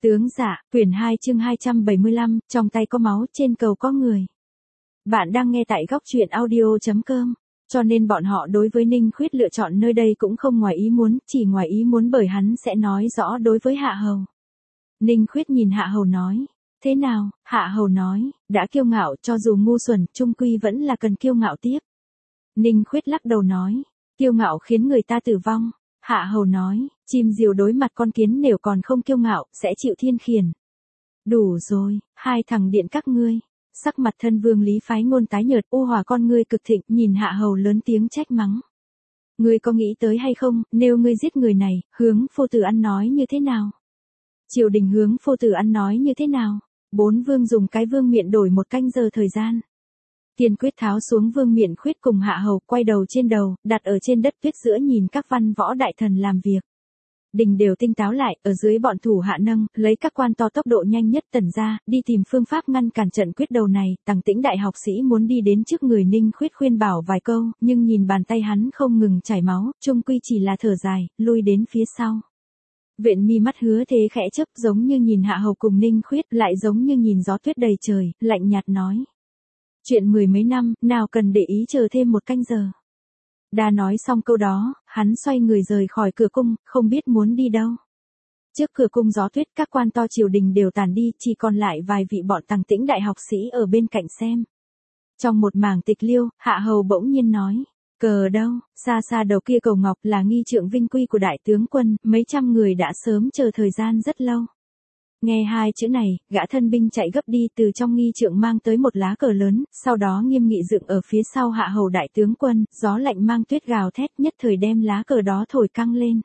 Tướng Dạ, quyển 2 chương 275, trong tay có máu, trên cầu có người. Bạn đang nghe tại góc truyện audio.com, cho nên bọn họ đối với Ninh Khuyết lựa chọn nơi đây cũng không ngoài ý muốn, chỉ ngoài ý muốn bởi hắn sẽ nói rõ đối với Hạ Hầu. Ninh Khuyết nhìn Hạ Hầu nói, thế nào? Hạ Hầu nói, đã kiêu ngạo cho dù ngu xuẩn, chung quy vẫn là cần kiêu ngạo tiếp. Ninh Khuyết lắc đầu nói, kiêu ngạo khiến người ta tử vong. Hạ Hầu nói, chim diều đối mặt con kiến nếu còn không kiêu ngạo, sẽ chịu thiên khiển. Đủ rồi, hai thằng điện các ngươi. Sắc mặt thân Vương Lý Phái Ngôn tái nhợt, u hòa con ngươi cực thịnh, nhìn Hạ Hầu lớn tiếng trách mắng. Ngươi có nghĩ tới hay không, nếu ngươi giết người này, hướng phu tử ăn nói như thế nào? Triều đình hướng phu tử ăn nói như thế nào? 4 vương dùng cái vương miện đổi 1 canh giờ thời gian. Kiên quyết tháo xuống vương miện khuyết cùng Hạ Hầu, quay đầu trên đầu, đặt ở trên đất tuyết giữa nhìn các văn võ đại thần làm việc. Đình đều tinh táo lại, ở dưới bọn thủ hạ nâng, lấy các quan to tốc độ nhanh nhất tần ra, đi tìm phương pháp ngăn cản trận quyết đầu này. Tằng Tĩnh đại học sĩ muốn đi đến trước người Ninh Khuyết khuyên bảo vài câu, nhưng nhìn bàn tay hắn không ngừng chảy máu, chung quy chỉ là thở dài, lui đến phía sau. Viện mi mắt Hứa Thế khẽ chớp, giống như nhìn Hạ Hầu cùng Ninh Khuyết, lại giống như nhìn gió tuyết đầy trời, lạnh nhạt nói. Chuyện 10 mấy năm, nào cần để ý chờ thêm 1 canh giờ. Đã nói xong câu đó, hắn xoay người rời khỏi cửa cung, không biết muốn đi đâu. Trước cửa cung gió tuyết, các quan to triều đình đều tàn đi, chỉ còn lại vài vị bọn Tằng Tĩnh đại học sĩ ở bên cạnh xem. Trong một mảng tịch liêu, Hạ Hầu bỗng nhiên nói, cờ đâu, xa xa đầu kia cầu ngọc là nghi trượng vinh quy của đại tướng quân, mấy trăm người đã sớm chờ thời gian rất lâu. Nghe 2 chữ này, gã thân binh chạy gấp đi từ trong nghi trượng mang tới một lá cờ lớn, sau đó nghiêm nghị dựng ở phía sau Hạ Hầu đại tướng quân, gió lạnh mang tuyết gào thét nhất thời đem lá cờ đó thổi căng lên.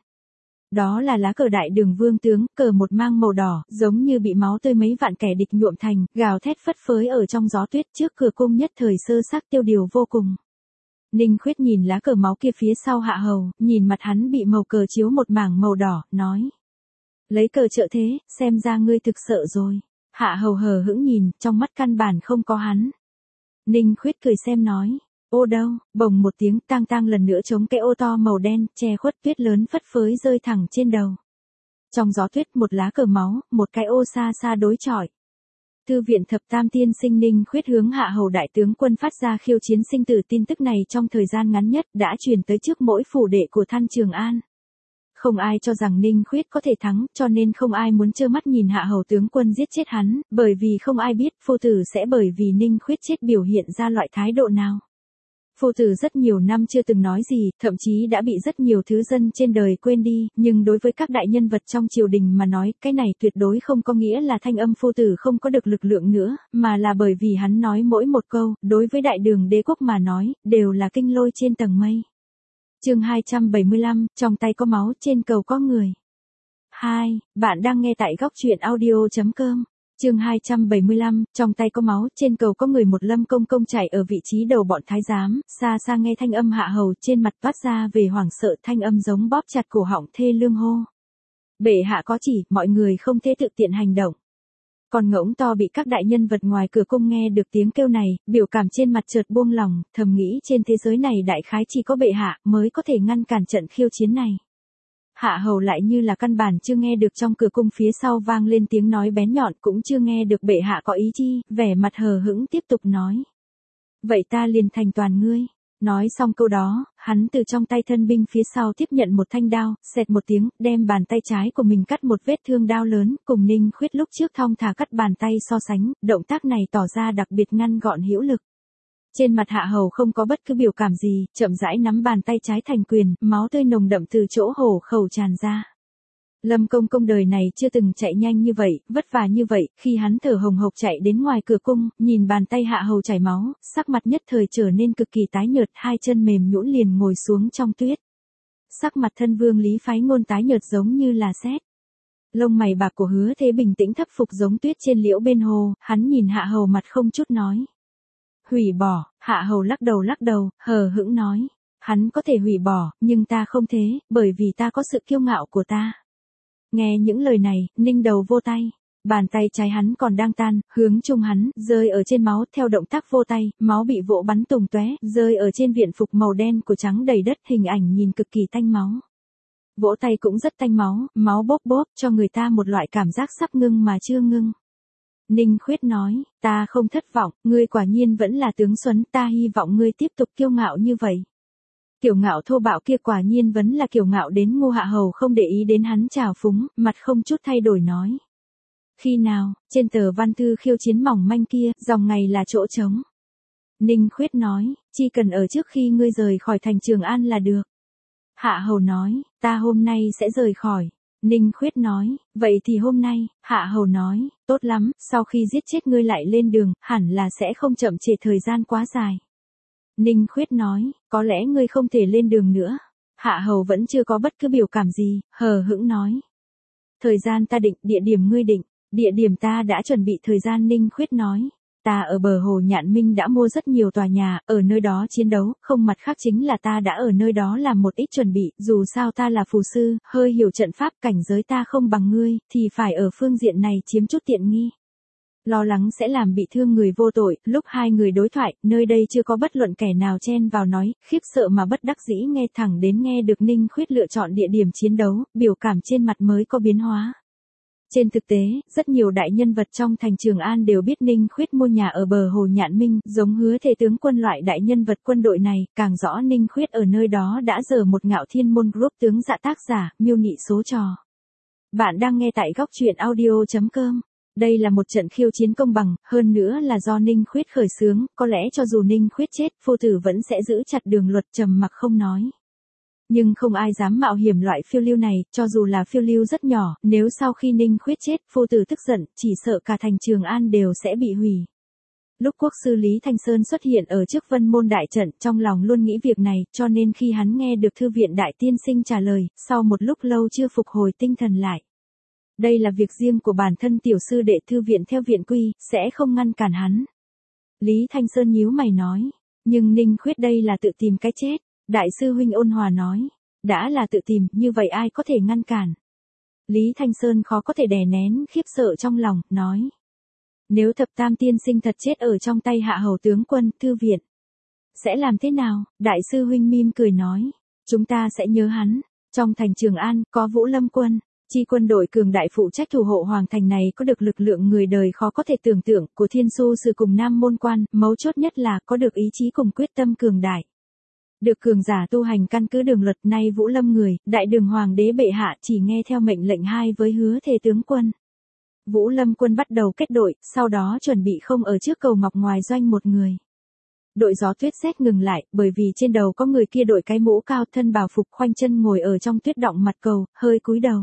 Đó là lá cờ đại đường vương tướng, cờ một mang màu đỏ, giống như bị máu tươi mấy vạn kẻ địch nhuộm thành, gào thét phất phới ở trong gió tuyết trước cửa cung nhất thời sơ xác tiêu điều vô cùng. Ninh Khuyết nhìn lá cờ máu kia phía sau Hạ Hầu, nhìn mặt hắn bị màu cờ chiếu một mảng màu đỏ, nói. Lấy cờ trợ thế, xem ra ngươi thực sợ rồi. Hạ Hầu hờ hững nhìn, trong mắt căn bản không có hắn. Ninh Khuyết cười xem nói, ô đâu, bồng một tiếng tang tang lần nữa chống cái ô to màu đen, che khuất tuyết lớn phất phới rơi thẳng trên đầu. Trong gió tuyết một lá cờ máu, một cái ô xa xa đối chọi. Thư viện thập tam tiên sinh Ninh Khuyết hướng Hạ Hầu đại tướng quân phát ra khiêu chiến sinh tử, tin tức này trong thời gian ngắn nhất đã truyền tới trước mỗi phủ đệ của Than Trường An. Không ai cho rằng Ninh Khuyết có thể thắng, cho nên không ai muốn trơ mắt nhìn Hạ Hầu tướng quân giết chết hắn, bởi vì không ai biết phu tử sẽ bởi vì Ninh Khuyết chết biểu hiện ra loại thái độ nào. Phu tử rất nhiều năm chưa từng nói gì, thậm chí đã bị rất nhiều thứ dân trên đời quên đi, nhưng đối với các đại nhân vật trong triều đình mà nói, cái này tuyệt đối không có nghĩa là thanh âm phu tử không có được lực lượng nữa, mà là bởi vì hắn nói mỗi một câu, đối với đại đường đế quốc mà nói, đều là kinh lôi trên tầng mây. Chương 275, trong tay có máu, trên cầu có người. 2. Bạn đang nghe tại góc truyện audio.com. Chương 275, trong tay có máu, trên cầu có người. Một Lâm công công chạy ở vị trí đầu bọn thái giám, xa xa nghe thanh âm Hạ Hầu, trên mặt toát ra về hoảng sợ, thanh âm giống bóp chặt cổ họng thê lương hô. Bệ hạ có chỉ, mọi người không thể tự tiện hành động. Còn ngỗng to bị các đại nhân vật ngoài cửa cung nghe được tiếng kêu này, biểu cảm trên mặt chợt buông lòng, thầm nghĩ trên thế giới này đại khái chỉ có bệ hạ mới có thể ngăn cản trận khiêu chiến này. Hạ Hầu lại như là căn bản chưa nghe được trong cửa cung phía sau vang lên tiếng nói bén nhọn, cũng chưa nghe được bệ hạ có ý chi, vẻ mặt hờ hững tiếp tục nói. Vậy ta liền thành toàn ngươi. Nói xong câu đó, hắn từ trong tay thân binh phía sau tiếp nhận một thanh đao, xẹt một tiếng, đem bàn tay trái của mình cắt một vết thương đao lớn, cùng Ninh Khuyết lúc trước thong thả cắt bàn tay so sánh, động tác này tỏ ra đặc biệt ngăn gọn hữu lực. Trên mặt Hạ Hầu không có bất cứ biểu cảm gì, chậm rãi nắm bàn tay trái thành quyền, máu tươi nồng đậm từ chỗ hổ khẩu tràn ra. Lâm công công đời này chưa từng chạy nhanh như vậy, vất vả như vậy, khi hắn thở hồng hộc chạy đến ngoài cửa cung, nhìn bàn tay Hạ Hầu chảy máu, sắc mặt nhất thời trở nên cực kỳ tái nhợt, 2 chân mềm nhũn liền ngồi xuống trong tuyết. Sắc mặt thân Vương Lý Phái Ngôn tái nhợt giống như là sét. Lông mày bạc của Hứa Thế bình tĩnh thấp phục giống tuyết trên liễu bên hồ, hắn nhìn Hạ Hầu mặt không chút nói. Hủy bỏ, Hạ Hầu lắc đầu, hờ hững nói. Hắn có thể hủy bỏ, nhưng ta không thế, bởi vì ta có sự kiêu ngạo của ta. Nghe những lời này, Ninh đầu vô tay. Bàn tay trái hắn còn đang tan, hướng chung hắn, rơi ở trên máu, theo động tác vô tay, máu bị vỗ bắn tung tóe, rơi ở trên viện phục màu đen của trắng đầy đất, hình ảnh nhìn cực kỳ tanh máu. Vỗ tay cũng rất tanh máu, máu bốp bốp, cho người ta một loại cảm giác sắp ngưng mà chưa ngưng. Ninh Khuyết nói, ta không thất vọng, ngươi quả nhiên vẫn là tướng Xuân, ta hy vọng ngươi tiếp tục kiêu ngạo như vậy. Kiêu ngạo thô bạo kia quả nhiên vẫn là kiêu ngạo đến Ngô Hạ Hầu không để ý đến hắn trào phúng, mặt không chút thay đổi nói. Khi nào, trên tờ văn thư khiêu chiến mỏng manh kia, dòng ngày là chỗ trống. Ninh Khuyết nói, chỉ cần ở trước khi ngươi rời khỏi thành Trường An là được. Hạ Hầu nói, ta hôm nay sẽ rời khỏi. Ninh Khuyết nói, vậy thì hôm nay, Hạ Hầu nói, tốt lắm, sau khi giết chết ngươi lại lên đường, hẳn là sẽ không chậm trễ thời gian quá dài. Ninh Khuyết nói, có lẽ ngươi không thể lên đường nữa. Hạ Hầu vẫn chưa có bất cứ biểu cảm gì, hờ hững nói. Thời gian ta định, địa điểm ngươi định, địa điểm ta đã chuẩn bị thời gian. Ninh Khuyết nói. Ta ở bờ hồ Nhạn Minh đã mua rất nhiều tòa nhà, ở nơi đó chiến đấu, không mặt khác chính là ta đã ở nơi đó làm một ít chuẩn bị, dù sao ta là phù sư, hơi hiểu trận pháp, cảnh giới ta không bằng ngươi, thì phải ở phương diện này chiếm chút tiện nghi. Lo lắng sẽ làm bị thương người vô tội, lúc hai người đối thoại, nơi đây chưa có bất luận kẻ nào chen vào nói, khiếp sợ mà bất đắc dĩ nghe thẳng đến nghe được Ninh Khuyết lựa chọn địa điểm chiến đấu, biểu cảm trên mặt mới có biến hóa. Trên thực tế, rất nhiều đại nhân vật trong thành Trường An đều biết Ninh Khuyết mua nhà ở bờ hồ Nhạn Minh, giống Hứa Thế tướng quân loại đại nhân vật quân đội này, càng rõ Ninh Khuyết ở nơi đó đã dở một Ngạo Thiên Môn Group tướng dạ tác giả, miêu nị số trò. Bạn đang nghe tại góc truyện audio.com. Đây là một trận khiêu chiến công bằng, hơn nữa là do Ninh Khuyết khởi xướng, có lẽ cho dù Ninh Khuyết chết, phu tử vẫn sẽ giữ chặt đường luật trầm mặc không nói. Nhưng không ai dám mạo hiểm loại phiêu lưu này, cho dù là phiêu lưu rất nhỏ, nếu sau khi Ninh Khuyết chết, phu tử tức giận, chỉ sợ cả thành Trường An đều sẽ bị hủy. Lúc quốc sư Lý Thanh Sơn xuất hiện ở trước Vân Môn đại trận, trong lòng luôn nghĩ việc này, cho nên khi hắn nghe được thư viện đại tiên sinh trả lời, sau một lúc lâu chưa phục hồi tinh thần lại. Đây là việc riêng của bản thân tiểu sư đệ, thư viện theo viện quy, sẽ không ngăn cản hắn. Lý Thanh Sơn nhíu mày nói, nhưng Ninh Khuyết đây là tự tìm cái chết. Đại sư huynh ôn hòa nói, đã là tự tìm, như vậy ai có thể ngăn cản. Lý Thanh Sơn khó có thể đè nén khiếp sợ trong lòng, nói. Nếu thập tam tiên sinh thật chết ở trong tay Hạ Hầu tướng quân, thư viện, sẽ làm thế nào? Đại sư huynh mỉm cười nói, chúng ta sẽ nhớ hắn. Trong thành Trường An, có Vũ Lâm quân, chi quân đội cường đại phụ trách thủ hộ hoàng thành này có được lực lượng người đời khó có thể tưởng tượng của Thiên Su Sử cùng Nam Môn Quan, mấu chốt nhất là có được ý chí cùng quyết tâm cường đại. Được cường giả tu hành căn cứ đường luật, nay Vũ Lâm người, đại đường hoàng đế bệ hạ chỉ nghe theo mệnh lệnh hai với Hứa Thế tướng quân. Vũ Lâm quân bắt đầu kết đội, sau đó chuẩn bị không ở trước cầu ngọc ngoài doanh một người. Đội gió tuyết rét ngừng lại, bởi vì trên đầu có người kia đội cái mũ cao, thân bào phục, khoanh chân ngồi ở trong tuyết động mặt cầu, hơi cúi đầu.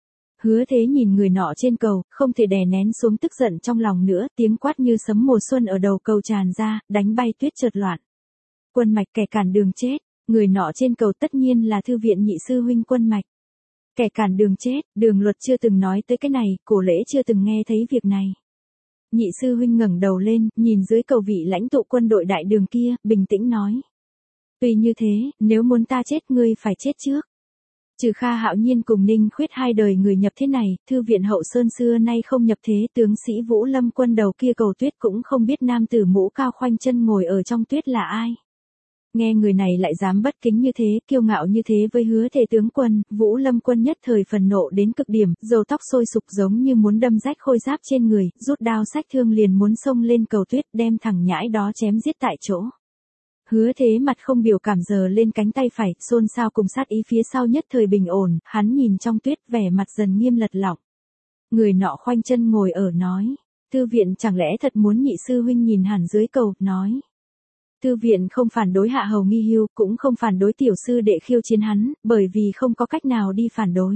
Hứa Thế nhìn người nọ trên cầu, không thể đè nén xuống tức giận trong lòng nữa, tiếng quát như sấm mùa xuân ở đầu cầu tràn ra, đánh bay tuyết chợt loạn. Quân Mạch, kẻ cản đường chết. Người nọ trên cầu tất nhiên là thư viện nhị sư huynh Quân Mạch. Kẻ cản đường chết, đường luật chưa từng nói tới cái này, Cổ Lễ chưa từng nghe thấy việc này. Nhị sư huynh ngẩng đầu lên, nhìn dưới cầu vị lãnh tụ quân đội đại đường kia, bình tĩnh nói. Tuy như thế, nếu muốn ta chết ngươi phải chết trước. Trừ Kha Hạo Nhiên cùng Ninh Khuyết hai đời người nhập thế này, thư viện Hậu Sơn xưa nay không nhập thế, tướng sĩ Vũ Lâm quân đầu kia cầu tuyết cũng không biết nam tử mũ cao khoanh chân ngồi ở trong tuyết là ai. Nghe người này lại dám bất kính như thế, kiêu ngạo như thế với Hứa Thế tướng quân, Vũ Lâm quân nhất thời phần nộ đến cực điểm, râu tóc sôi sục giống như muốn đâm rách khôi giáp trên người, rút đao xách thương liền muốn xông lên cầu tuyết, đem thằng nhãi đó chém giết tại chỗ. Hứa Thế mặt không biểu cảm giơ lên cánh tay phải, xôn xao cùng sát ý phía sau nhất thời bình ổn, hắn nhìn trong tuyết vẻ mặt dần nghiêm lật lọng. Người nọ khoanh chân ngồi ở nói, thư viện chẳng lẽ thật muốn nhị sư huynh nhìn hẳn dưới cầu, nói. Thư viện không phản đối Hạ Hầu nghi hưu, cũng không phản đối tiểu sư đệ khiêu chiến hắn, bởi vì không có cách nào đi phản đối.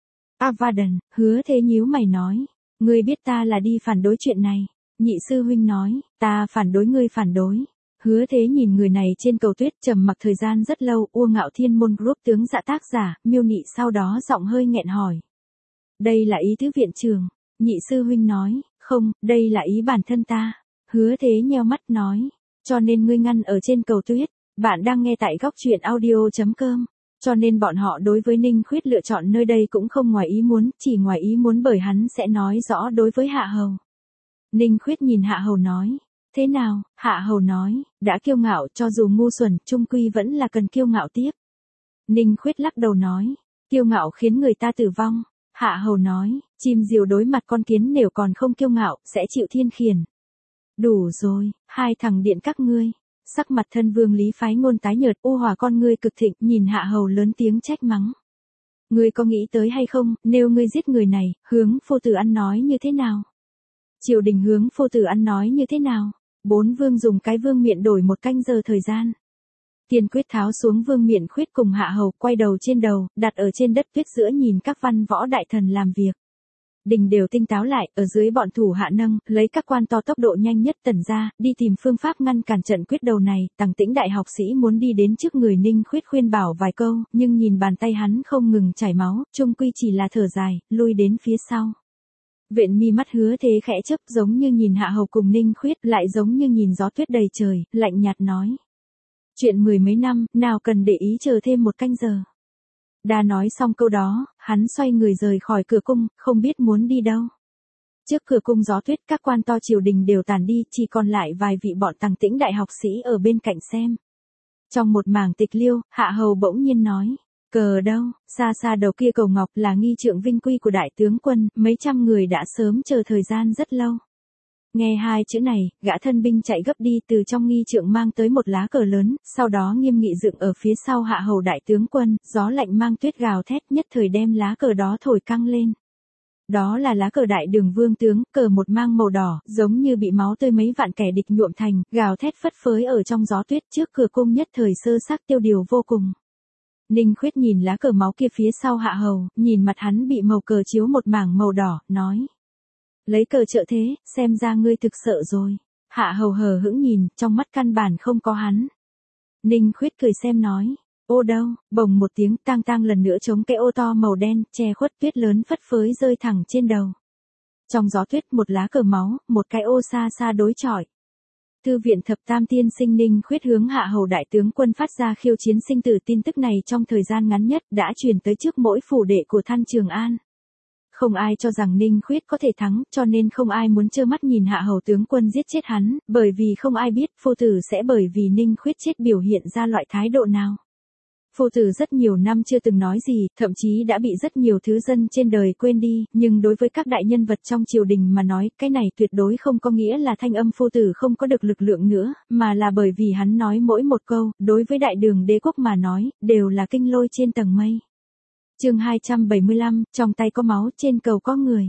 Avadan, Hứa Thế nhíu mày nói, ngươi biết ta là đi phản đối chuyện này. Nhị sư huynh nói, ta phản đối ngươi phản đối. Hứa Thế nhìn người này trên cầu tuyết trầm mặc thời gian rất lâu, Ngạo Thiên Môn Group tướng dạ tác giả, miêu nị sau đó giọng hơi nghẹn hỏi. Đây là ý thư viện trường. Nhị sư huynh nói, không, đây là ý bản thân ta. Hứa Thế nheo mắt nói. Cho nên ngươi ngăn ở trên cầu tuyết. Bạn đang nghe tại góc truyện audio.com. Cho nên bọn họ đối với Ninh Khuyết lựa chọn nơi đây cũng không ngoài ý muốn, chỉ ngoài ý muốn bởi hắn sẽ nói rõ đối với Hạ Hầu. Ninh Khuyết nhìn Hạ Hầu nói. Thế nào? Hạ Hầu nói, đã kiêu ngạo cho dù ngu xuẩn, chung quy vẫn là cần kiêu ngạo tiếp. Ninh Khuyết lắc đầu nói. Kiêu ngạo khiến người ta tử vong. Hạ hầu nói, chim diều đối mặt con kiến nếu còn không kiêu ngạo, sẽ chịu thiên khiển. Đủ rồi, hai thằng điện các ngươi. Sắc mặt thân vương Lý Phái Ngôn tái nhợt, u hòa con ngươi cực thịnh, nhìn hạ hầu lớn tiếng trách mắng. Ngươi có nghĩ tới hay không, nếu ngươi giết người này, hướng phu tử ăn nói như thế nào? Triều đình hướng phu tử ăn nói như thế nào? 4 vương dùng cái vương miện đổi 1 canh giờ thời gian. Kiên quyết tháo xuống vương miện khuyết cùng hạ hầu, quay đầu trên đầu, đặt ở trên đất tuyết giữa nhìn các văn võ đại thần làm việc. Đình đều tinh táo lại, ở dưới bọn thủ hạ nâng, lấy các quan to tốc độ nhanh nhất tẩn ra, đi tìm phương pháp ngăn cản trận quyết đầu này. Tằng Tĩnh đại học sĩ muốn đi đến trước người Ninh Khuyết khuyên bảo vài câu, nhưng nhìn bàn tay hắn không ngừng chảy máu, chung quy chỉ là thở dài, lui đến phía sau. Viện mi mắt Hứa Thế khẽ chớp, giống như nhìn hạ hầu cùng Ninh Khuyết, lại giống như nhìn gió tuyết đầy trời, lạnh nhạt nói. Chuyện 10 mấy năm, nào cần để ý chờ thêm 1 canh giờ. Đã nói xong câu đó, hắn xoay người rời khỏi cửa cung, không biết muốn đi đâu. Trước cửa cung gió tuyết, các quan to triều đình đều tàn đi, chỉ còn lại vài vị bọn Tằng Tĩnh đại học sĩ ở bên cạnh xem. Trong một mảng tịch liêu, hạ hầu bỗng nhiên nói, cờ đâu, xa xa đầu kia cầu ngọc là nghi trượng vinh quy của đại tướng quân, mấy trăm người đã sớm chờ thời gian rất lâu. Nghe 2 chữ này, gã thân binh chạy gấp đi từ trong nghi trượng mang tới một lá cờ lớn, sau đó nghiêm nghị dựng ở phía sau hạ hầu đại tướng quân, gió lạnh mang tuyết gào thét nhất thời đem lá cờ đó thổi căng lên. Đó là lá cờ đại đường vương tướng, cờ một mang màu đỏ, giống như bị máu tươi mấy vạn kẻ địch nhuộm thành, gào thét phất phới ở trong gió tuyết trước cửa cung nhất thời sơ sắc tiêu điều vô cùng. Ninh Khuyết nhìn lá cờ máu kia phía sau hạ hầu, nhìn mặt hắn bị màu cờ chiếu một mảng màu đỏ, nói. Lấy cờ trợ thế, xem ra ngươi thực sợ rồi. Hạ hầu hờ hững nhìn, trong mắt căn bản không có hắn. Ninh Khuyết cười xem nói. Ô đâu, bồng một tiếng tang tang lần nữa chống cái ô to màu đen, che khuất tuyết lớn phất phới rơi thẳng trên đầu. Trong gió tuyết một lá cờ máu, một cái ô xa xa đối chọi. Thư viện thập tam tiên sinh Ninh Khuyết hướng hạ hầu đại tướng quân phát ra khiêu chiến sinh tử, tin tức này trong thời gian ngắn nhất đã truyền tới trước mỗi phủ đệ của Than Trường An. Không ai cho rằng Ninh Khuyết có thể thắng, cho nên không ai muốn trơ mắt nhìn hạ hầu tướng quân giết chết hắn, bởi vì không ai biết phu tử sẽ bởi vì Ninh Khuyết chết biểu hiện ra loại thái độ nào. Phu tử rất nhiều năm chưa từng nói gì, thậm chí đã bị rất nhiều thứ dân trên đời quên đi, nhưng đối với các đại nhân vật trong triều đình mà nói, cái này tuyệt đối không có nghĩa là thanh âm phu tử không có được lực lượng nữa, mà là bởi vì hắn nói mỗi một câu, đối với đại đường đế quốc mà nói, đều là kinh lôi trên tầng mây. Chương 275, trong tay có máu, trên cầu có người.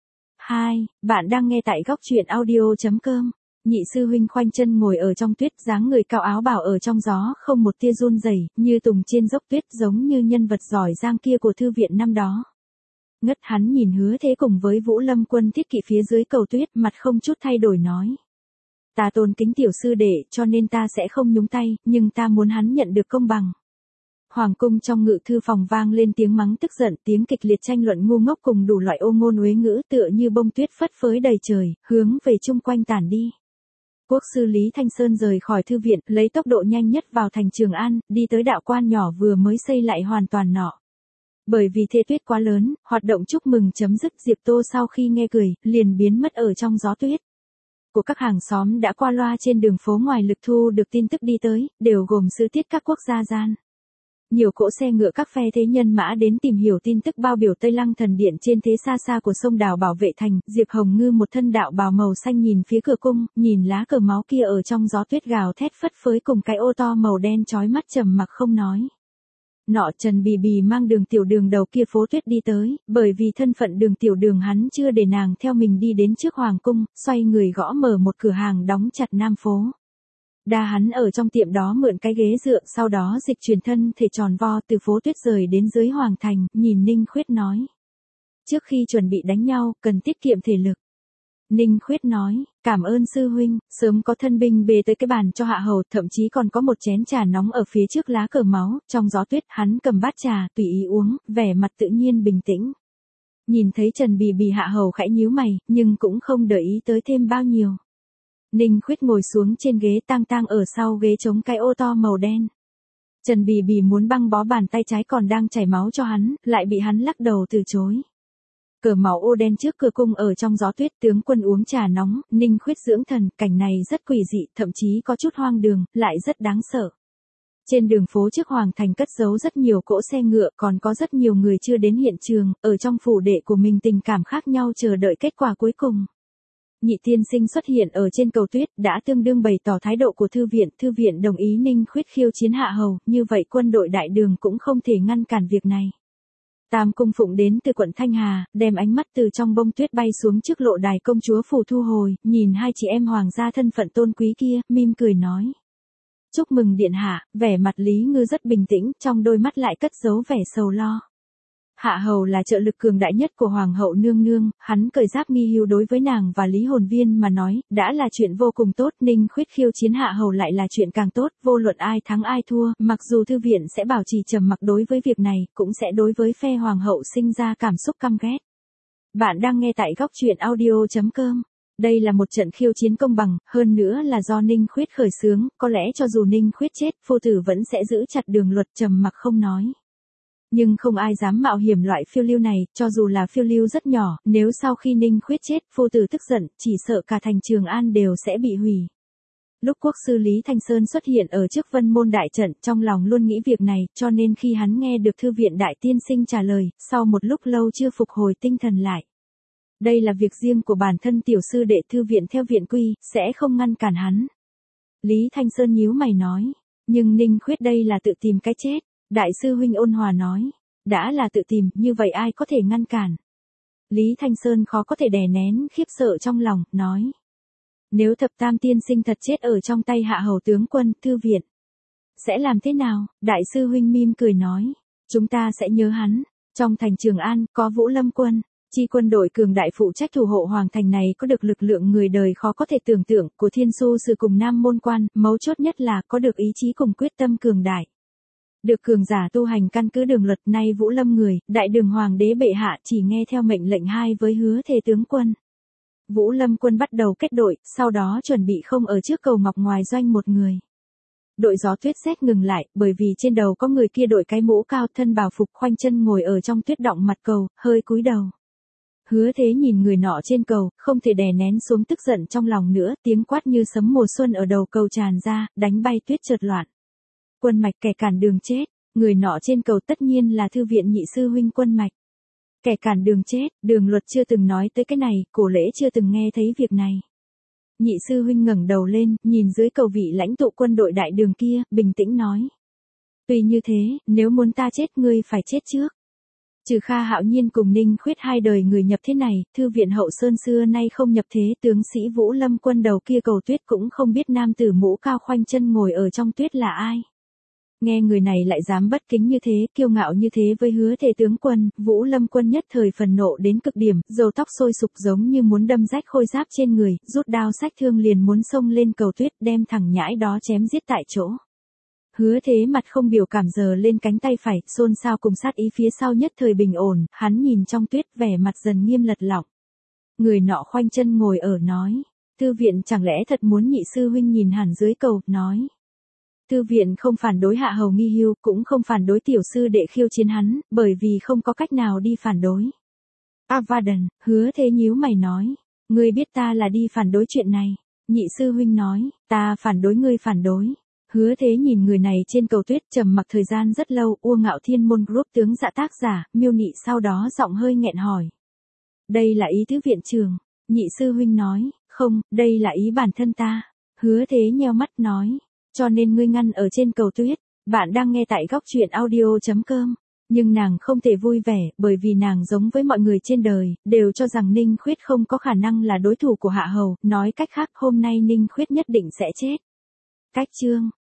2. Bạn đang nghe tại góc truyện audio.com. Nhị sư huynh khoanh chân ngồi ở trong tuyết, dáng người cao áo bào ở trong gió, không một tia run rẩy, như tùng trên dốc tuyết, giống như nhân vật giỏi giang kia của thư viện năm đó. Ngất hắn nhìn Hứa Thế cùng với Vũ Lâm quân thiết kỵ phía dưới cầu tuyết, mặt không chút thay đổi nói. Ta tôn kính tiểu sư đệ, cho nên ta sẽ không nhúng tay, nhưng ta muốn hắn nhận được công bằng. Hoàng cung trong ngự thư phòng vang lên tiếng mắng tức giận, tiếng kịch liệt tranh luận ngu ngốc cùng đủ loại ô ngôn uế ngữ, tựa như bông tuyết phất phới đầy trời, hướng về chung quanh tản đi. Quốc sư Lý Thanh Sơn rời khỏi thư viện, lấy tốc độ nhanh nhất vào thành Trường An, đi tới đạo quan nhỏ vừa mới xây lại hoàn toàn nọ. Bởi vì thế tuyết quá lớn, hoạt động chúc mừng chấm dứt, Diệp Tô sau khi nghe cười, liền biến mất ở trong gió tuyết. Của các hàng xóm đã qua loa trên đường phố ngoài lực thu được tin tức đi tới, đều gồm sứ tiết các quốc gia gian. Nhiều cỗ xe ngựa các phe thế nhân mã đến tìm hiểu tin tức bao biểu Tây Lăng thần điện trên thế xa xa của sông đào bảo vệ thành, Diệp Hồng Ngư một thân đạo bào màu xanh nhìn phía cửa cung, nhìn lá cờ máu kia ở trong gió tuyết gào thét phất phới cùng cái ô to màu đen chói mắt trầm mặc không nói. Nọ Trần Bì Bì mang Đường Tiểu Đường đầu kia phố tuyết đi tới, bởi vì thân phận Đường Tiểu Đường hắn chưa để nàng theo mình đi đến trước hoàng cung, xoay người gõ mở một cửa hàng đóng chặt nam phố. Đa hắn ở trong tiệm đó mượn cái ghế dựa, sau đó dịch chuyển thân thể tròn vo từ phố tuyết rời đến dưới hoàng thành, nhìn Ninh Khuyết nói. Trước khi chuẩn bị đánh nhau, cần tiết kiệm thể lực. Ninh Khuyết nói, cảm ơn sư huynh, sớm có thân binh bê tới cái bàn cho hạ hầu, thậm chí còn có một chén trà nóng ở phía trước lá cờ máu, trong gió tuyết hắn cầm bát trà, tùy ý uống, vẻ mặt tự nhiên bình tĩnh. Nhìn thấy Trần Bì Bì hạ hầu khẽ nhíu mày, nhưng cũng không để ý tới thêm bao nhiêu. Ninh Khuyết ngồi xuống trên ghế tang tang ở sau ghế chống cái ô to màu đen. Trần Bì Bì muốn băng bó bàn tay trái còn đang chảy máu cho hắn, lại bị hắn lắc đầu từ chối. Cờ máu ô đen trước cửa cung ở trong gió tuyết, tướng quân uống trà nóng, Ninh Khuyết dưỡng thần, cảnh này rất quỷ dị, thậm chí có chút hoang đường, lại rất đáng sợ. Trên đường phố trước Hoàng Thành cất giấu rất nhiều cỗ xe ngựa, còn có rất nhiều người chưa đến hiện trường, ở trong phủ đệ của mình tình cảm khác nhau chờ đợi kết quả cuối cùng. Nhị tiên sinh xuất hiện ở trên cầu tuyết, đã tương đương bày tỏ thái độ của thư viện đồng ý Ninh Khuyết khiêu chiến Hạ Hầu, như vậy quân đội đại đường cũng không thể ngăn cản việc này. Tam Cung Phụng đến từ quận Thanh Hà, đem ánh mắt từ trong bông tuyết bay xuống trước lộ đài công chúa phủ thu hồi, nhìn hai chị em hoàng gia thân phận tôn quý kia, mỉm cười nói. Chúc mừng điện hạ, vẻ mặt Lý Ngư rất bình tĩnh, trong đôi mắt lại cất giấu vẻ sầu lo. Hạ Hầu là trợ lực cường đại nhất của Hoàng hậu nương nương, hắn cởi giáp nghi hưu đối với nàng và Lý Hồn Viên mà nói, đã là chuyện vô cùng tốt, Ninh Khuyết khiêu chiến Hạ Hầu lại là chuyện càng tốt, vô luận ai thắng ai thua, mặc dù thư viện sẽ bảo trì trầm mặc đối với việc này, cũng sẽ đối với phe Hoàng hậu sinh ra cảm xúc căm ghét. Bạn đang nghe tại góc truyện audio.com. Đây là một trận khiêu chiến công bằng, hơn nữa là do Ninh Khuyết khởi xướng, có lẽ cho dù Ninh Khuyết chết, phu tử vẫn sẽ giữ chặt đường luật trầm mặc không nói. Nhưng không ai dám mạo hiểm loại phiêu lưu này, cho dù là phiêu lưu rất nhỏ, nếu sau khi Ninh Khuyết chết, phu tử tức giận, chỉ sợ cả thành Trường An đều sẽ bị hủy. Lúc quốc sư Lý Thanh Sơn xuất hiện ở trước Vân Môn đại trận, trong lòng luôn nghĩ việc này, cho nên khi hắn nghe được thư viện đại tiên sinh trả lời, sau một lúc lâu chưa phục hồi tinh thần lại. Đây là việc riêng của bản thân tiểu sư đệ, thư viện theo viện quy, sẽ không ngăn cản hắn. Lý Thanh Sơn nhíu mày nói, nhưng Ninh Khuyết đây là tự tìm cái chết. Đại sư huynh ôn hòa nói, đã là tự tìm, như vậy ai có thể ngăn cản. Lý Thanh Sơn khó có thể đè nén khiếp sợ trong lòng, nói. Nếu thập tam tiên sinh thật chết ở trong tay Hạ Hầu tướng quân, thư viện sẽ làm thế nào? Đại sư huynh mỉm cười nói, chúng ta sẽ nhớ hắn. Trong thành Trường An, có Vũ Lâm quân, chi quân đội cường đại phụ trách thủ hộ hoàng thành này có được lực lượng người đời khó có thể tưởng tượng của Thiên Su Sử cùng Nam Môn Quan, mấu chốt nhất là có được ý chí cùng quyết tâm cường đại. Được cường giả tu hành căn cứ đường luật, nay Vũ Lâm người, đại đường hoàng đế bệ hạ chỉ nghe theo mệnh lệnh hai với hứa thề tướng quân. Vũ Lâm quân bắt đầu kết đội, sau đó chuẩn bị không ở trước cầu ngọc ngoài doanh một người. Đội gió tuyết rét ngừng lại, bởi vì trên đầu có người kia đội cái mũ cao, thân bào phục, khoanh chân ngồi ở trong tuyết động mặt cầu, hơi cúi đầu. Hứa thế nhìn người nọ trên cầu, không thể đè nén xuống tức giận trong lòng nữa, tiếng quát như sấm mùa xuân ở đầu cầu tràn ra, đánh bay tuyết chợt loạn. Quân Mạch, kẻ cản đường chết, người nọ trên cầu tất nhiên là thư viện nhị sư huynh Quân Mạch. Kẻ cản đường chết, đường luật chưa từng nói tới cái này, Cổ Lễ chưa từng nghe thấy việc này. Nhị sư huynh ngẩng đầu lên, nhìn dưới cầu vị lãnh tụ quân đội đại đường kia, bình tĩnh nói. Tuy như thế, nếu muốn ta chết ngươi phải chết trước. Trừ Kha Hạo Nhiên cùng Ninh Khuyết hai đời người nhập thế này, thư viện Hậu Sơn xưa nay không nhập thế, tướng sĩ Vũ Lâm quân đầu kia cầu tuyết cũng không biết nam tử mũ cao khoanh chân ngồi ở trong tuyết là ai. Nghe người này lại dám bất kính như thế, kiêu ngạo như thế với hứa thề tướng quân, Vũ Lâm quân nhất thời phần nộ đến cực điểm, râu tóc sôi sục giống như muốn đâm rách khôi giáp trên người, rút đao xách thương liền muốn xông lên cầu tuyết đem thằng nhãi đó chém giết tại chỗ. Hứa thế mặt không biểu cảm giơ lên cánh tay phải, xôn xao cùng sát ý phía sau nhất thời bình ổn, hắn nhìn trong tuyết vẻ mặt dần nghiêm lật lọng. Người nọ khoanh chân ngồi ở nói, thư viện chẳng lẽ thật muốn nhị sư huynh nhìn hẳn dưới cầu, nói. Thư viện không phản đối Hạ Hầu nghi hưu, cũng không phản đối tiểu sư đệ khiêu chiến hắn, bởi vì không có cách nào đi phản đối. Avadan, hứa thế nhíu mày nói, ngươi biết ta là đi phản đối chuyện này. Nhị sư huynh nói, ta phản đối ngươi phản đối. Hứa thế nhìn người này trên cầu tuyết trầm mặc thời gian rất lâu, Ngạo Thiên Môn Group tướng dạ tác giả, Miêu Nị sau đó giọng hơi nghẹn hỏi. Đây là ý thư viện trường. Nhị sư huynh nói, không, đây là ý bản thân ta. Hứa thế nheo mắt nói. Cho nên ngươi ngăn ở trên cầu tuyết, bạn đang nghe tại góc truyện audio.com. Nhưng nàng không thể vui vẻ, bởi vì nàng giống với mọi người trên đời, đều cho rằng Ninh Khuyết không có khả năng là đối thủ của Hạ Hầu, nói cách khác hôm nay Ninh Khuyết nhất định sẽ chết. Cách chương.